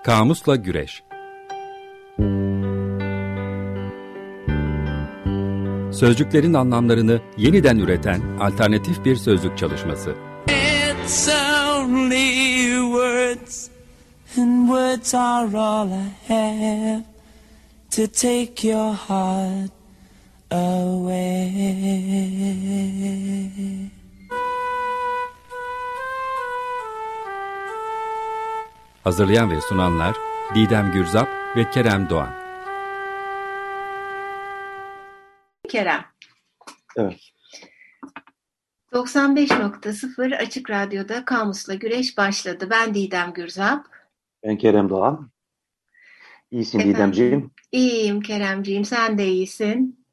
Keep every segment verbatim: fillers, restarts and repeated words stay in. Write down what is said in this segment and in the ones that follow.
Kamusla Güreş. Sözcüklerin anlamlarını yeniden üreten alternatif bir sözlük çalışması. It's only words, and words are all I have to take your heart away. Hazırlayan ve sunanlar Didem Gürzap ve Kerem Doğan. Kerem. Evet. doksan beş nokta sıfır Açık Radyo'da Kamusla Güreş başladı. Ben Didem Gürzap. Ben Kerem Doğan. İyisin Efendim, Didemciğim. İyiyim Keremciğim. Sen de iyisin.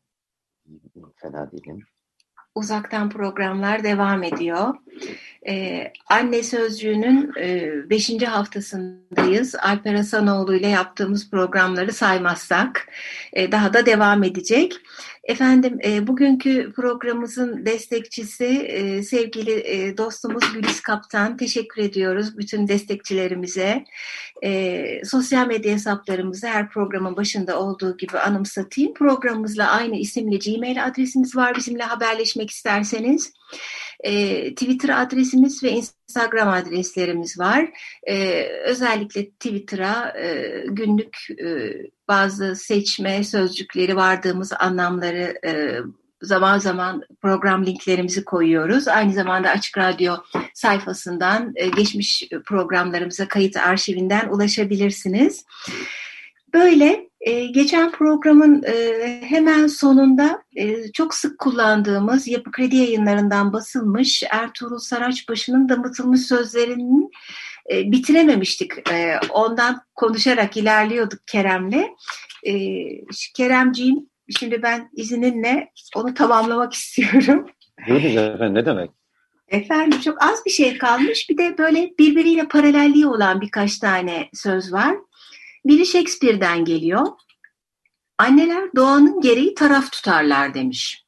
Fena değilim. Uzaktan programlar devam ediyor. Ee, Anne Sözcüğü'nün e, beşinci haftasındayız. Alper Hasanoğlu ile yaptığımız programları saymazsak e, daha da devam edecek. Efendim e, bugünkü programımızın destekçisi e, sevgili e, dostumuz Gülis Kaptan. Teşekkür ediyoruz bütün destekçilerimize. E, sosyal medya hesaplarımızı her programın başında olduğu gibi anımsatayım. Programımızla aynı isimli Gmail adresimiz var. Bizimle haberleşmek isterseniz. E, Twitter adresimiz ve Instagram adreslerimiz var. E, özellikle Twitter'a e, günlük e, bazı seçme sözcükleri, vardığımız anlamları e, zaman zaman program linklerimizi koyuyoruz. Aynı zamanda Açık Radyo sayfasından e, geçmiş programlarımıza kayıt arşivinden ulaşabilirsiniz. Böyle e, geçen programın e, hemen sonunda e, çok sık kullandığımız Yapı Kredi Yayınları'ndan basılmış Ertuğrul Saraçbaşı'nın damıtılmış sözlerinin e, bitirememiştik. E, ondan konuşarak ilerliyorduk Kerem'le. E, Keremciğim, şimdi ben izninle onu tamamlamak istiyorum. Buyurunuz efendim, ne demek? Efendim, çok az bir şey kalmış. Bir de böyle birbiriyle paralelliği olan birkaç tane söz var. Biri Shakespeare'den geliyor. Anneler doğanın gereği taraf tutarlar demiş.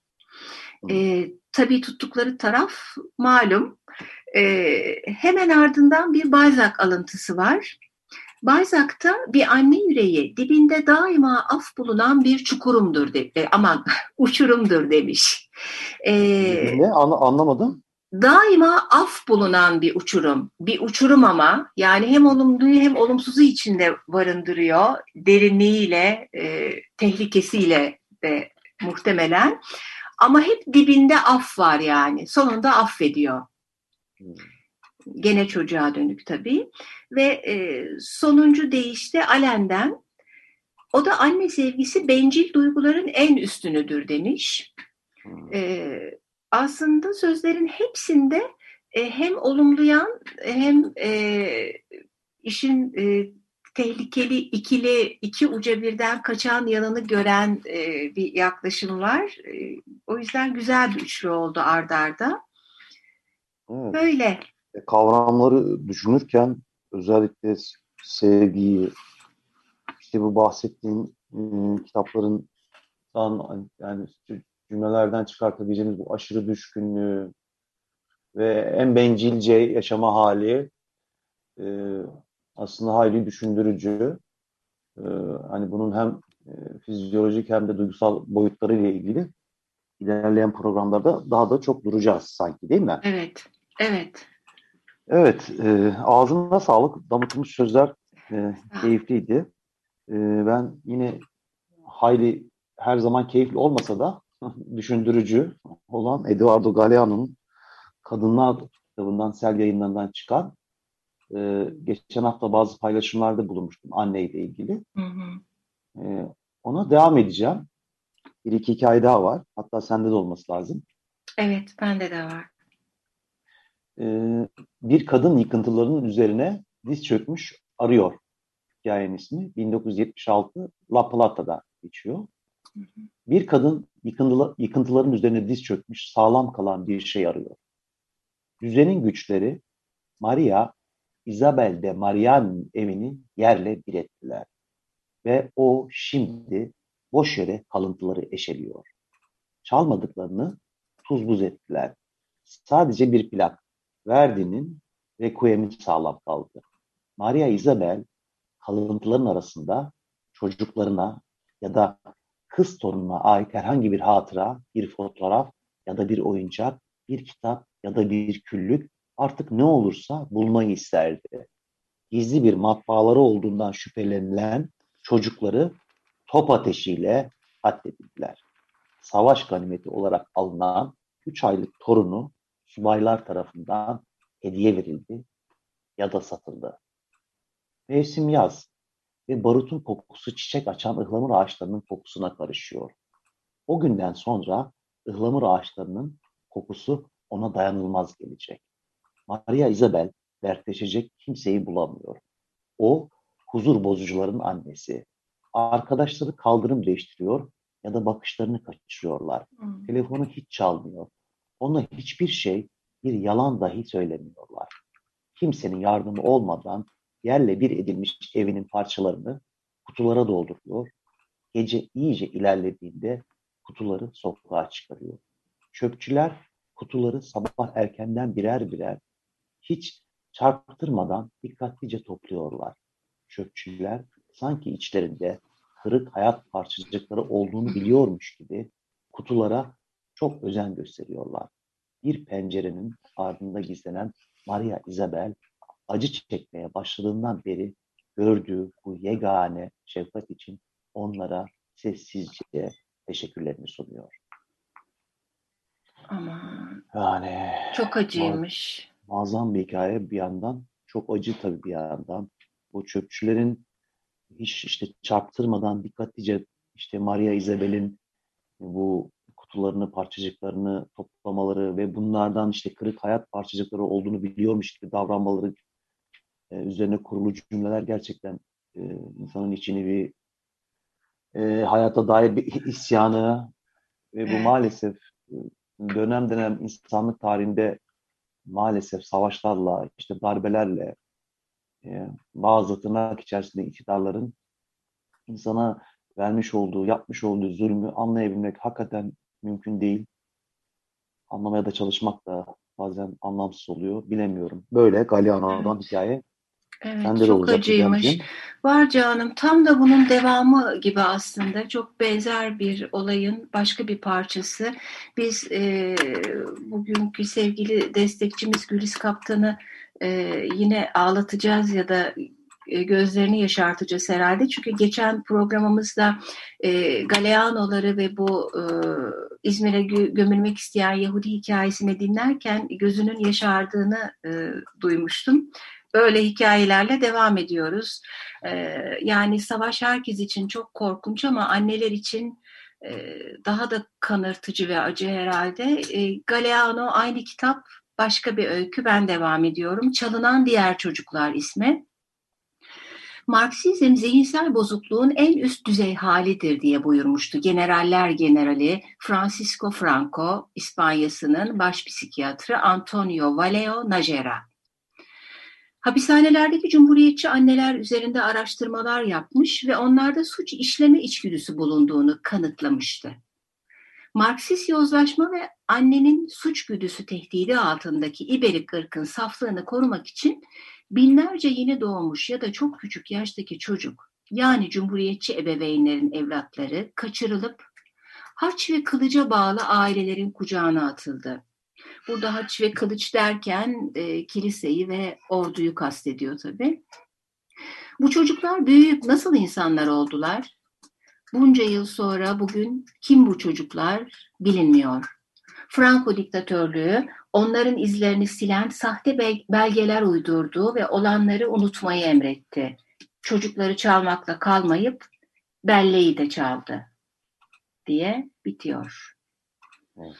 E, tabii tuttukları taraf malum. E, hemen ardından bir Balzac alıntısı var. Balzac'ta bir anne yüreği dibinde daima af bulunan bir çukurumdur, de, e, aman uçurumdur demiş. E, Ne? An- anlamadım. Daima af bulunan bir uçurum. Bir uçurum ama yani hem olumluyu hem olumsuzu içinde barındırıyor. Derinliğiyle, e, tehlikesiyle de muhtemelen. Ama hep dibinde af var yani. Sonunda affediyor. Hmm. Gene çocuğa dönük tabii. Ve e, sonuncu deyişte Allen'den, o da anne sevgisi bencil duyguların en üstünüdür demiş. Hmm. E, Aslında sözlerin hepsinde e, hem olumlayan hem e, işin e, tehlikeli ikili iki uca birden kaçan yanını gören e, bir yaklaşım var. E, o yüzden güzel bir üçlü oldu ard arda. Evet. Böyle. Kavramları düşünürken özellikle sevgiyi, işte bu bahsettiğim e, kitapların yani cümlelerden çıkartabileceğimiz bu aşırı düşkünlüğü ve en bencilce yaşama hali e, aslında hayli düşündürücü. E, hani bunun hem e, fizyolojik hem de duygusal boyutları ile ilgili ilerleyen programlarda daha da çok duracağız sanki, değil mi? Evet, evet. Evet, e, ağzına sağlık. Damıtılmış sözler e, keyifliydi. E, ben yine hayli her zaman keyifli olmasa da düşündürücü olan Eduardo Galeano'nun Kadınlar kitabından, Sel Yayınları'ndan çıkan e, geçen hafta bazı paylaşımlarda bulunmuştum anneyle ilgili. Hı hı. E, ona devam edeceğim. Bir iki hikaye daha var. Hatta sende de olması lazım. Evet, bende de var. E, bir kadın yıkıntılarının üzerine diz çökmüş arıyor. Hikayenin ismi bin dokuz yüz yetmiş altı La Plata'da geçiyor. Hı hı. Bir kadın yıkıntıla, yıkıntıların üzerine diz çökmüş, sağlam kalan bir şey arıyor. Düzenin güçleri Maria Isabel de Maria'nın evini yerle bir ettiler. Ve o şimdi boş yere kalıntıları eşeliyor. Çalmadıklarını tuz buz ettiler. Sadece bir plak, Verdi'nin Requiem'i sağlam kaldı. Maria Isabel kalıntıların arasında çocuklarına ya da kız torununa ait herhangi bir hatıra, bir fotoğraf ya da bir oyuncak, bir kitap ya da bir küllük, artık ne olursa bulmayı isterdi. Gizli bir matbaaları olduğundan şüphelenilen çocukları top ateşiyle katledildiler. Savaş ganimeti olarak alınan üç aylık torunu subaylar tarafından hediye verildi ya da satıldı. Mevsim yaz ve barutun kokusu çiçek açan ıhlamur ağaçlarının kokusuna karışıyor. O günden sonra ıhlamur ağaçlarının kokusu ona dayanılmaz gelecek. Maria Isabel dertleşecek kimseyi bulamıyor. O, huzur bozucuların annesi. Arkadaşları kaldırım değiştiriyor ya da bakışlarını kaçırıyorlar. Hmm. Telefonu hiç çalmıyor. Ona hiçbir şey, bir yalan dahi söylemiyorlar. Kimsenin yardımı olmadan yerle bir edilmiş evinin parçalarını kutulara dolduruyor. Gece iyice ilerlediğinde kutuları sokağa çıkarıyor. Çöpçüler kutuları sabah erkenden birer birer, hiç çarptırmadan dikkatlice topluyorlar. Çöpçüler sanki içlerinde kırık hayat parçacıkları olduğunu biliyormuş gibi kutulara çok özen gösteriyorlar. Bir pencerenin ardında gizlenen Maria Isabel, acı çekmeye başladığından beri gördüğü bu yegane şefkat için onlara sessizce teşekkürlerini sunuyor. Aman. Yani çok acıymış. Muazzam bir hikaye bir yandan, çok acı tabii bir yandan. Bu çöpçülerin hiç işte çarptırmadan dikkatlice işte Maria Isabel'in bu kutularını, parçacıklarını toplamaları ve bunlardan işte kırık hayat parçacıkları olduğunu biliyormuş gibi davranmaları e, üzerine kurulu cümleler gerçekten e, insanın içini bir e, hayata dair bir isyanı ve bu maalesef e, dönem dönem insanlık tarihinde maalesef savaşlarla, işte darbelerle, e, bazı tırnak içerisinde iktidarların insana vermiş olduğu, yapmış olduğu zulmü anlayabilmek hakikaten mümkün değil. Anlamaya da çalışmak da bazen anlamsız oluyor. Bilemiyorum. Böyle Galeano'dan Evet. hikaye. Evet, Sende çok acıymış. Var canım, tam da bunun devamı gibi aslında. Çok benzer bir olayın başka bir parçası. Biz e, bugünkü sevgili destekçimiz Gülis Kaptan'ı e, yine ağlatacağız ya da e, gözlerini yaşartacağız herhalde. Çünkü geçen programımızda e, Galeano'ları ve bu e, İzmir'e gö- gömülmek isteyen Yahudi hikayesini dinlerken gözünün yaşardığını e, duymuştum. Böyle hikayelerle devam ediyoruz. Ee, yani savaş herkes için çok korkunç ama anneler için e, daha da kanırtıcı ve acı herhalde. E, Galeano aynı kitap, başka bir öykü. Ben devam ediyorum. Çalınan Diğer Çocuklar ismi. Marksizm zihinsel bozukluğun en üst düzey halidir diye buyurmuştu Generaller Generali Francisco Franco, İspanya'sının baş psikiyatrı Antonio Valeo Najera. Hapishanelerdeki cumhuriyetçi anneler üzerinde araştırmalar yapmış ve onlarda suç işleme içgüdüsü bulunduğunu kanıtlamıştı. Marksist yozlaşma ve annenin suç güdüsü tehdidi altındaki İberik ırkın saflığını korumak için binlerce yeni doğmuş ya da çok küçük yaştaki çocuk, yani cumhuriyetçi ebeveynlerin evlatları kaçırılıp haç ve kılıca bağlı ailelerin kucağına atıldı. Burada haç ve kılıç derken e, kiliseyi ve orduyu kastediyor tabii. Bu çocuklar büyüyüp nasıl insanlar oldular? Bunca yıl sonra bugün kim bu çocuklar bilinmiyor. Franco diktatörlüğü onların izlerini silen sahte belgeler uydurdu ve olanları unutmayı emretti. Çocukları çalmakla kalmayıp belleği de çaldı diye bitiyor. Evet.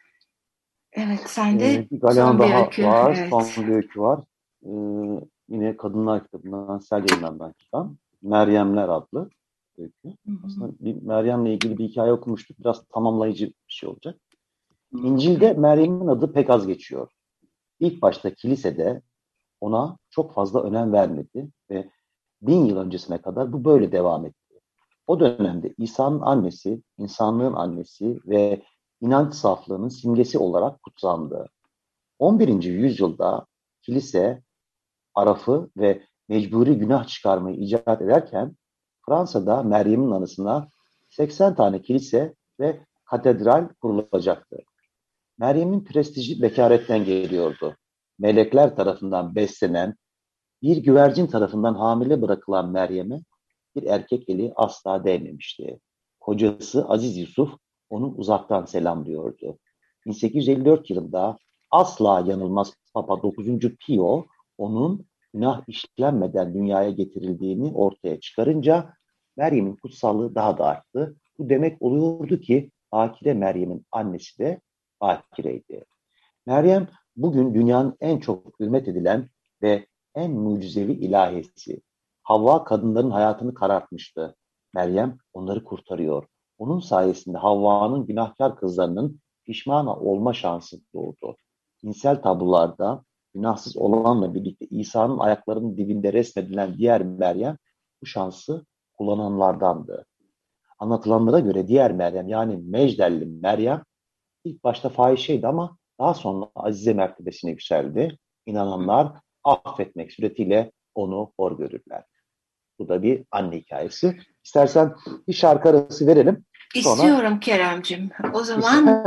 Evet, sende ee, bir son bir daha öykü var, evet. son bir öykü var. Ee, yine Kadınlar kitabından, Sel Yayınlarından çıkan Meryemler adlı öykü. Hı hı. Aslında bir Meryem'le ilgili bir hikaye okumuştuk. Biraz tamamlayıcı bir şey olacak. Hı. İncil'de Meryem'in adı pek az geçiyor. İlk başta kilisede ona çok fazla önem vermedi ve bin yıl öncesine kadar bu böyle devam etti. O dönemde İsa'nın annesi, insanlığın annesi ve inanç saflığının simgesi olarak kutsandı. on birinci yüzyılda kilise, Araf'ı ve mecburi günah çıkarmayı icat ederken Fransa'da Meryem'in anısına seksen tane kilise ve katedral kurulacaktı. Meryem'in prestiji bekaretten geliyordu. Melekler tarafından beslenen, bir güvercin tarafından hamile bırakılan Meryem'e bir erkek eli asla değmemişti. Kocası Aziz Yusuf onu uzaktan selamlıyordu. bin sekiz yüz elli dört yılında asla yanılmaz Papa dokuzuncu Pio onun günah işlenmeden dünyaya getirildiğini ortaya çıkarınca Meryem'in kutsallığı daha da arttı. Bu demek oluyordu ki Bakire Meryem'in annesi de Bakire'ydi. Meryem bugün dünyanın en çok hürmet edilen ve en mucizevi ilahisi. Havva kadınların hayatını karartmıştı. Meryem onları kurtarıyor. Onun sayesinde Havva'nın günahkar kızlarının pişman olma şansı doğdu. Dinsel tablolarda günahsız olanla birlikte İsa'nın ayaklarının dibinde resmedilen diğer Meryem bu şansı kullananlardandı. Anlatılanlara göre diğer Meryem yani Mecdelli Meryem ilk başta fahişeydi ama daha sonra azize mertebesine yükseldi. İnananlar affetmek suretiyle onu hor görürler. Bu da bir anne hikayesi. İstersen bir şarkı arası verelim. Sonra... İstiyorum Keremcim. O zaman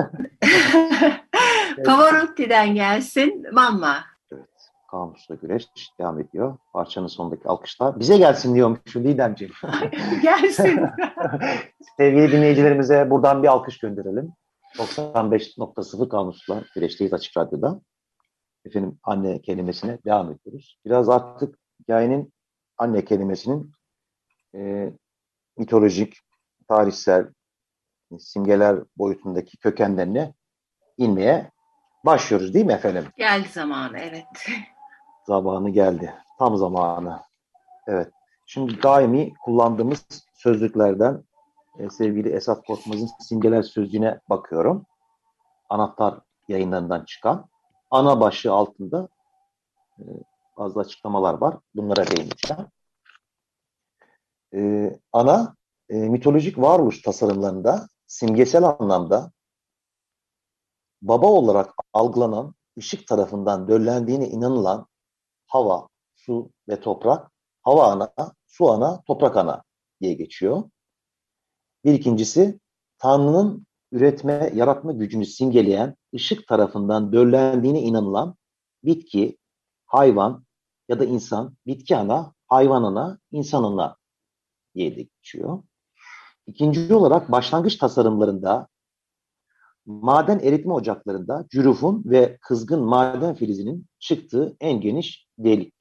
Pavarotti'den gelsin Mamma. Evet. Kamusla Güreş devam ediyor. Parçanın sonundaki alkışlar. Bize gelsin diyormuşum Didemciğim. Gelsin. Sevgili dinleyicilerimize buradan bir alkış gönderelim. doksan beş nokta sıfır Kamusla Güreş'teyiz Açık Radyo'da. Efendim anne kelimesine devam ediyoruz. Biraz artık hikayenin anne kelimesinin e, mitolojik, tarihsel, simgeler boyutundaki kökenlerine inmeye başlıyoruz değil mi efendim? Geldi zamanı, evet. Zamanı geldi. Tam zamanı. Evet. Şimdi daimi kullandığımız sözlüklerden e, sevgili Esat Korkmaz'ın simgeler sözlüğüne bakıyorum. Anahtar yayınlarından çıkan. Ana başlığı altında e, bazı açıklamalar var. Bunlara değineceğim. E, ana, e, mitolojik varoluş tasarımlarında simgesel anlamda baba olarak algılanan, ışık tarafından döllendiğine inanılan hava, su ve toprak, hava ana, su ana, toprak ana diye geçiyor. Bir ikincisi, Tanrı'nın üretme, yaratma gücünü simgeleyen, ışık tarafından döllendiğine inanılan bitki, hayvan ya da insan, bitki ana, hayvan ana, insan ana diye de geçiyor. İkinci olarak başlangıç tasarımlarında maden eritme ocaklarında cürufun ve kızgın maden filizinin çıktığı en geniş delik.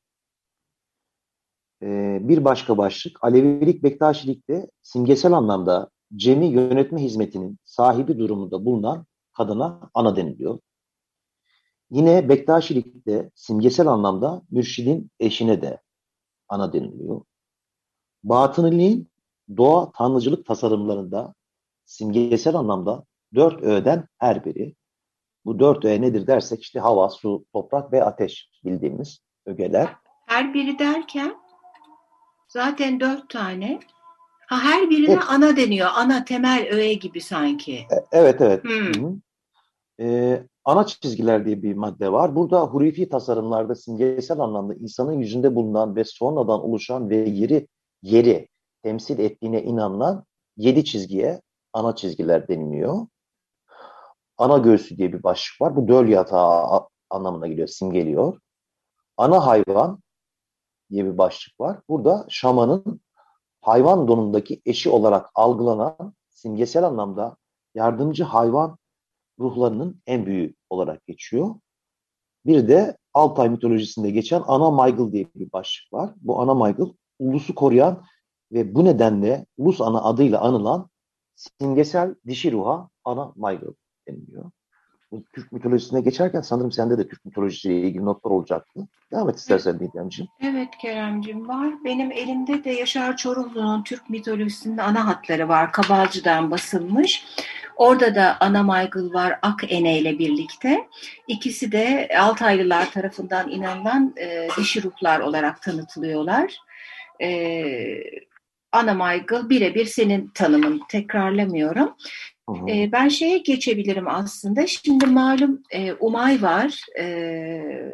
Ee, bir başka başlık, Alevilik, Bektaşilik'te simgesel anlamda cemi yönetme hizmetinin sahibi durumunda bulunan kadına ana deniliyor. Yine Bektaşilik'te simgesel anlamda mürşidin eşine de ana deniliyor. Batıniliğin doğa tanrıcılık tasarımlarında simgesel anlamda dört öğeden her biri. Bu dört öğe nedir dersek işte hava, su, toprak ve ateş bildiğimiz ögeler. Her biri derken zaten dört tane. Ha, her birine evet. Ana deniyor. Ana, temel öğe gibi sanki. E, evet, evet. Hmm. Ee, ana çizgiler diye bir madde var. Burada hurufi tasarımlarda simgesel anlamda insanın yüzünde bulunan ve sonradan oluşan ve yeri yeri temsil ettiğine inanılan yedi çizgiye ana çizgiler deniliyor. Ana göğsü diye bir başlık var. Bu döl yatağı anlamına geliyor, simgeliyor. Ana hayvan diye bir başlık var. Burada şamanın hayvan donundaki eşi olarak algılanan simgesel anlamda yardımcı hayvan ruhlarının en büyüğü olarak geçiyor. Bir de Altay mitolojisinde geçen Ana Maygıl diye bir başlık var. Bu Ana Maygıl ulusu koruyan ve bu nedenle Ulus Ana adıyla anılan simgesel dişi ruha Ana Maygıl deniliyor. Bu Türk mitolojisine geçerken sanırım sende de Türk mitolojisiyle ilgili notlar olacaktı. Devam et istersen Didemciğim. Evet Keremciğim, var. Benim elimde de Yaşar Çorumlu'nun Türk mitolojisinin ana hatları var. Kabalcı'dan basılmış. Orada da Ana Maygıl var Akene ile birlikte. İkisi de Altaylılar tarafından inanılan e, dişi ruhlar olarak tanıtılıyorlar. E, Ana Maygıl birebir senin tanımın, tekrarlamıyorum. E, ben şeye geçebilirim aslında. Şimdi malum e, Umay var. E,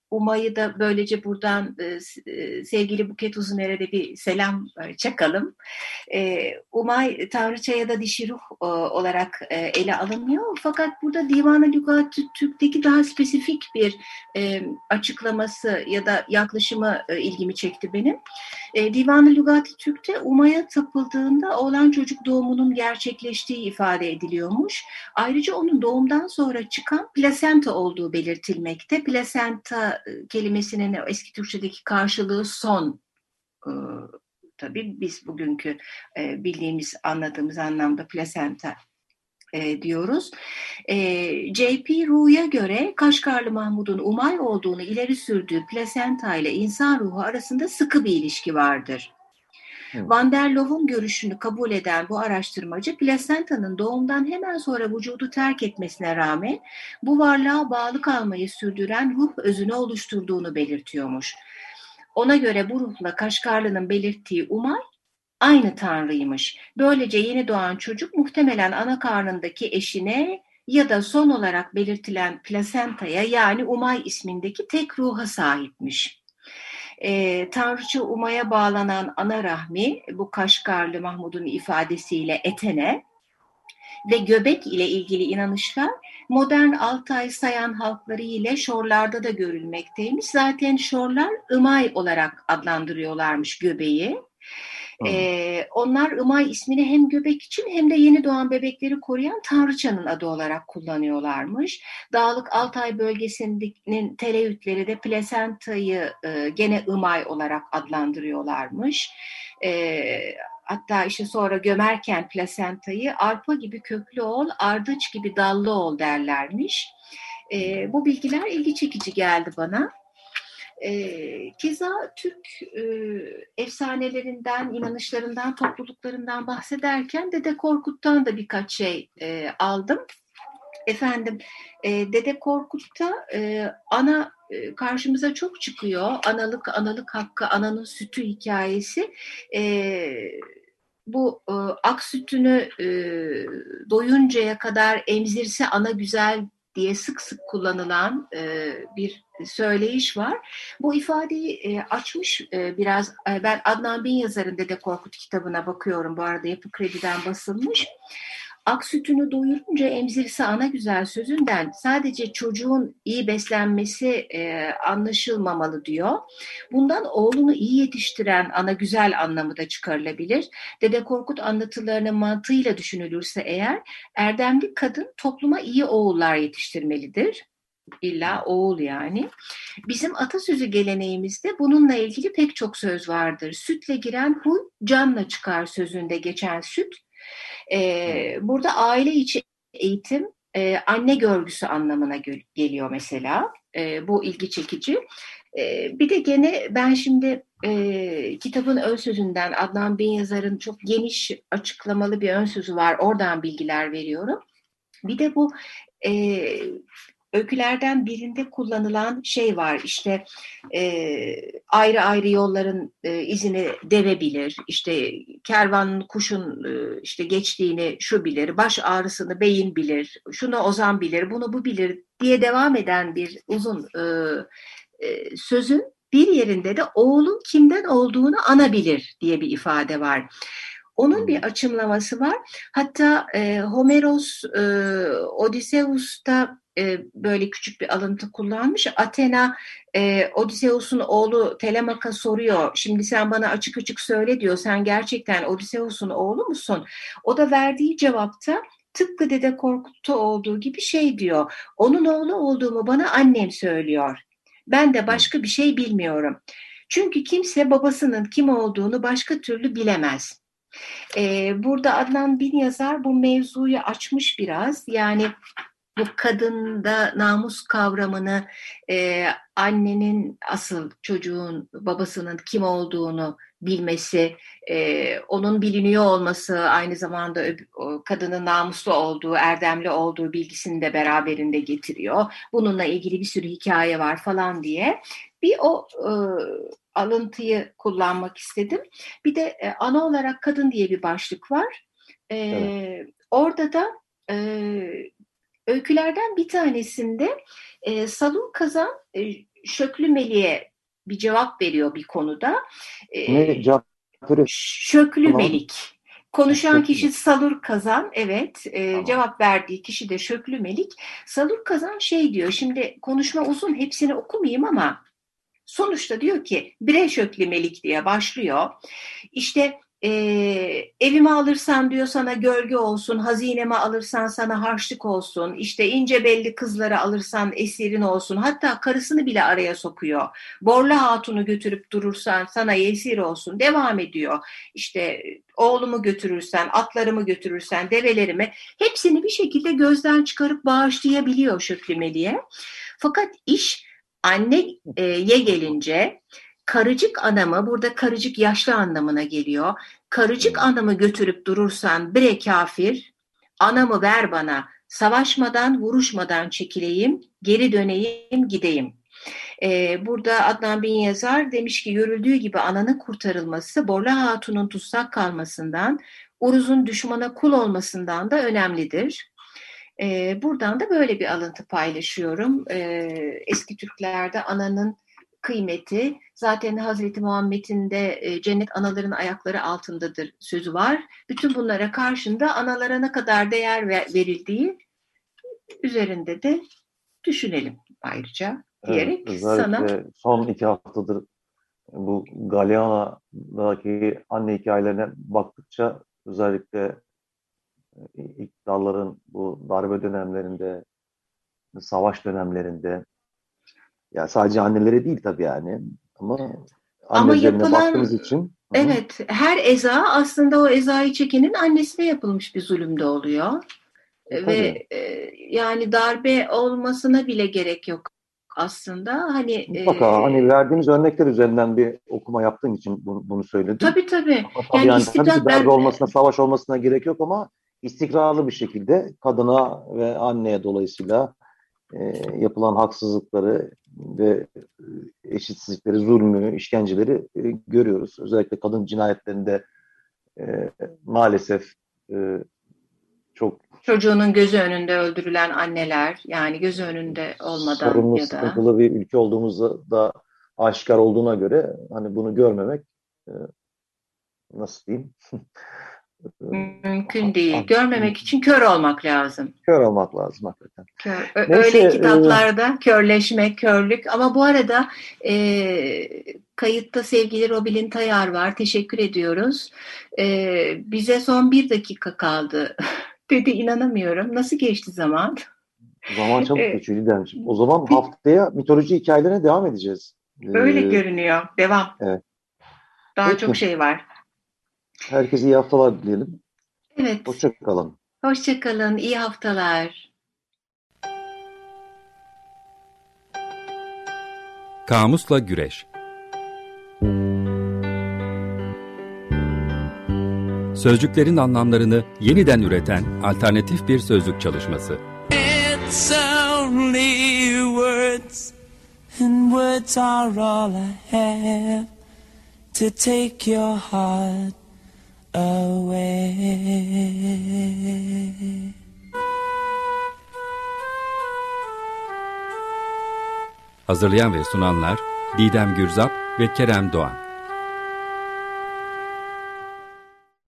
Umay'ı da böylece buradan e, sevgili Buket Uzuner'e de bir selam e, çakalım. E, Umay Tanrıçaya da dişi ruh e, olarak e, ele alınıyor. Fakat burada Divan-ı Lügat-ı Türk'teki daha spesifik bir e, açıklaması ya da yaklaşımı e, ilgimi çekti benim. E, Divan-ı Lügat-ı Türk'te Umay'a tapıldığında oğlan çocuk doğumunun gerçekleştiği ifade ediliyormuş. Ayrıca onun doğumdan sonra çıkan plasenta olduğu belirtilmekte. Plasenta kelimesinin eski Türkçedeki karşılığı son. Ee, tabii biz bugünkü e, bildiğimiz, anladığımız anlamda plasenta e, diyoruz. E, J P Ruh'a göre Kaşgarlı Mahmud'un Umay olduğunu ileri sürdüğü plasenta ile insan ruhu arasında sıkı bir ilişki vardır. Van der Love'un görüşünü kabul eden bu araştırmacı, plasentanın doğumdan hemen sonra vücudu terk etmesine rağmen bu varlığa bağlı kalmayı sürdüren ruh özünü oluşturduğunu belirtiyormuş. Ona göre bu ruhla Kaşgarlı'nın belirttiği Umay aynı tanrıymış. Böylece yeni doğan çocuk muhtemelen ana karnındaki eşine ya da son olarak belirtilen plasentaya, yani Umay ismindeki tek ruha sahipmiş. E, Tanrıça Umay'a bağlanan ana rahmi, bu Kaşgarlı Mahmud'un ifadesiyle etene ve göbek ile ilgili inanışlar modern Altay Sayan halkları ile Şorlarda da görülmekteymiş. Zaten Şorlar Imay olarak adlandırıyorlarmış göbeği. Ee, onlar Imay ismini hem göbek için hem de yeni doğan bebekleri koruyan Tanrıçanın adı olarak kullanıyorlarmış. Dağlık Altay bölgesinin Teleütleri de plasentayı e, gene Imay olarak adlandırıyorlarmış. E, hatta işte sonra gömerken plasentayı arpa gibi köklü ol, ardıç gibi dallı ol derlermiş. E, bu bilgiler ilgi çekici geldi bana. E, keza Türk e, efsanelerinden, inanışlarından, topluluklarından bahsederken Dede Korkut'tan da birkaç şey e, aldım. Efendim, e, Dede Korkut'ta e, ana e, karşımıza çok çıkıyor. Analık, analık hakkı, ananın sütü hikayesi. E, bu e, ak sütünü e, doyuncaya kadar emzirse ana güzel diye sık sık kullanılan e, bir söyleyiş var. Bu ifadeyi e, açmış e, biraz. E, ben Adnan Binyazar'ın Dede Korkut kitabına bakıyorum. Bu arada Yapı Kredi'den basılmış. Ak sütünü doyurunca emzirse ana güzel sözünden sadece çocuğun iyi beslenmesi e, anlaşılmamalı diyor. Bundan oğlunu iyi yetiştiren ana güzel anlamı da çıkarılabilir. Dede Korkut anlatılarının mantığıyla düşünülürse eğer, erdemli kadın topluma iyi oğullar yetiştirmelidir. İlla oğul yani. Bizim atasözü geleneğimizde bununla ilgili pek çok söz vardır. Sütle giren huy canla çıkar sözünde geçen süt. Ee, burada aile içi eğitim e, anne görgüsü anlamına gel- geliyor mesela. E, bu ilgi çekici. E, bir de gene ben şimdi e, kitabın ön sözünden, Adnan Binyazar'ın çok geniş açıklamalı bir ön sözü var. Oradan bilgiler veriyorum. Bir de bu e, öykülerden birinde kullanılan şey var, işte e, ayrı ayrı yolların e, izini deve bilir, işte kervanın kuşun e, işte geçtiğini şu bilir, baş ağrısını beyin bilir, şunu ozan bilir, bunu bu bilir diye devam eden bir uzun e, e, sözün bir yerinde de oğlun kimden olduğunu ana bilir diye bir ifade var. Onun bir açımlaması var. Hatta e, Homeros e, Odysseus'ta e, böyle küçük bir alıntı kullanmış. Athena e, Odysseus'un oğlu Telemak'a soruyor. Şimdi sen bana açık açık söyle diyor. Sen gerçekten Odysseus'un oğlu musun? O da verdiği cevapta tıpkı Dede Korkut'ta olduğu gibi şey diyor. Onun oğlu olduğumu bana annem söylüyor. Ben de başka bir şey bilmiyorum. Çünkü kimse babasının kim olduğunu başka türlü bilemez. Ee, burada Adnan Binyazar bu mevzuyu açmış biraz. Yani bu kadında namus kavramını, e, annenin asıl çocuğun babasının kim olduğunu bilmesi, e, onun biliniyor olması, aynı zamanda o kadının namuslu olduğu, erdemli olduğu bilgisini de beraberinde getiriyor. Bununla ilgili bir sürü hikaye var falan diye. Bir o e, alıntıyı kullanmak istedim. Bir de e, ana olarak kadın diye bir başlık var. E, evet. Orada da e, öykülerden bir tanesinde e, Salum Kazan e, Şöklü Melik'e bir cevap veriyor bir konuda. Ne cevap veriyor? Şöklü Tamam. Melik. Konuşan Şöklü. kişi Salur Kazan, evet. E, Tamam. Cevap verdiği kişi de Şöklü Melik. Salur Kazan şey diyor, şimdi konuşma uzun, hepsini okumayayım ama sonuçta diyor ki, bre Şöklü Melik diye başlıyor. İşte e, evimi alırsan diyor sana gölge olsun, hazinemi alırsan sana harçlık olsun, işte ince belli kızları alırsan esirin olsun, hatta karısını bile araya sokuyor. Borlu hatunu götürüp durursan sana esir olsun, devam ediyor. İşte oğlumu götürürsen, atlarımı götürürsen, develerimi, hepsini bir şekilde gözden çıkarıp bağışlayabiliyor Şöklü Melik'e. Fakat iş anneye gelince, karıcık anamı, burada karıcık yaşlı anlamına geliyor. Karıcık anamı götürüp durursan bre kafir, anamı ver bana, savaşmadan, vuruşmadan çekileyim, geri döneyim, gideyim. Ee, burada Adnan Bin Yazar demiş ki, görüldüğü gibi ananın kurtarılması, Borla Hatun'un tutsak kalmasından, Uruz'un düşmana kul olmasından da önemlidir. Ee, buradan da böyle bir alıntı paylaşıyorum. Ee, eski Türklerde ananın kıymeti, zaten Hazreti Muhammed'in de e, cennet anaların ayakları altındadır sözü var. Bütün bunlara karşında analara ne kadar değer verildiği üzerinde de düşünelim ayrıca diyerek Evet, sana... son iki haftadır bu Galeana'daki anne hikayelerine baktıkça, özellikle iktidarların bu darbe dönemlerinde, savaş dönemlerinde, ya sadece annelere değil tabii yani, ama ama yapılan, baktığımız için. Evet, her eza aslında o ezayı çekenin annesine yapılmış bir zulümde oluyor. E, ve e, yani darbe olmasına bile gerek yok aslında. Hani mutlaka e, hani verdiğimiz örnekler üzerinden bir okuma yaptığım için bunu, bunu söyledim. Tabii tabii. Ama tabii yani, yani istikrar, tabii ki darbe ben... olmasına, savaş olmasına gerek yok ama istikrarlı bir şekilde kadına ve anneye dolayısıyla e, yapılan haksızlıkları ve eşitsizlikleri, zulmü, işkenceleri e, görüyoruz. Özellikle kadın cinayetlerinde e, maalesef e, çok çocuğunun gözü önünde öldürülen anneler, yani gözü önünde olmadan sorunlu, ya da sıkıntılı bir ülke olduğumuzda da aşikar olduğuna göre hani bunu görmemek e, nasıl diyeyim? Mümkün değil. Görmemek için kör olmak lazım. Kör olmak lazım hakikaten. Kör. Öyle Neyse, kitaplarda e... körleşmek, körlük. Ama bu arada e, kayıtta sevgili Robilin Tayar var. Teşekkür ediyoruz. E, bize son bir dakika kaldı. Dedi, inanamıyorum. Nasıl geçti zaman? Zaman çabuk e, geçiyor Didemciğim. O zaman bir... haftaya mitoloji hikayelerine devam edeceğiz. Öyle ee, görünüyor. Devam. Evet. Daha Peki. Çok şey var. Herkese iyi haftalar dileyelim. Evet. Hoşça kalın. Hoşça kalın. İyi haftalar. Kamusla Güreş. Sözcüklerin anlamlarını yeniden üreten alternatif bir sözlük çalışması. It's only words, and words are all I have to take your heart away. Hazırlayan ve sunanlar Didem Gürzap ve Kerem Doğan.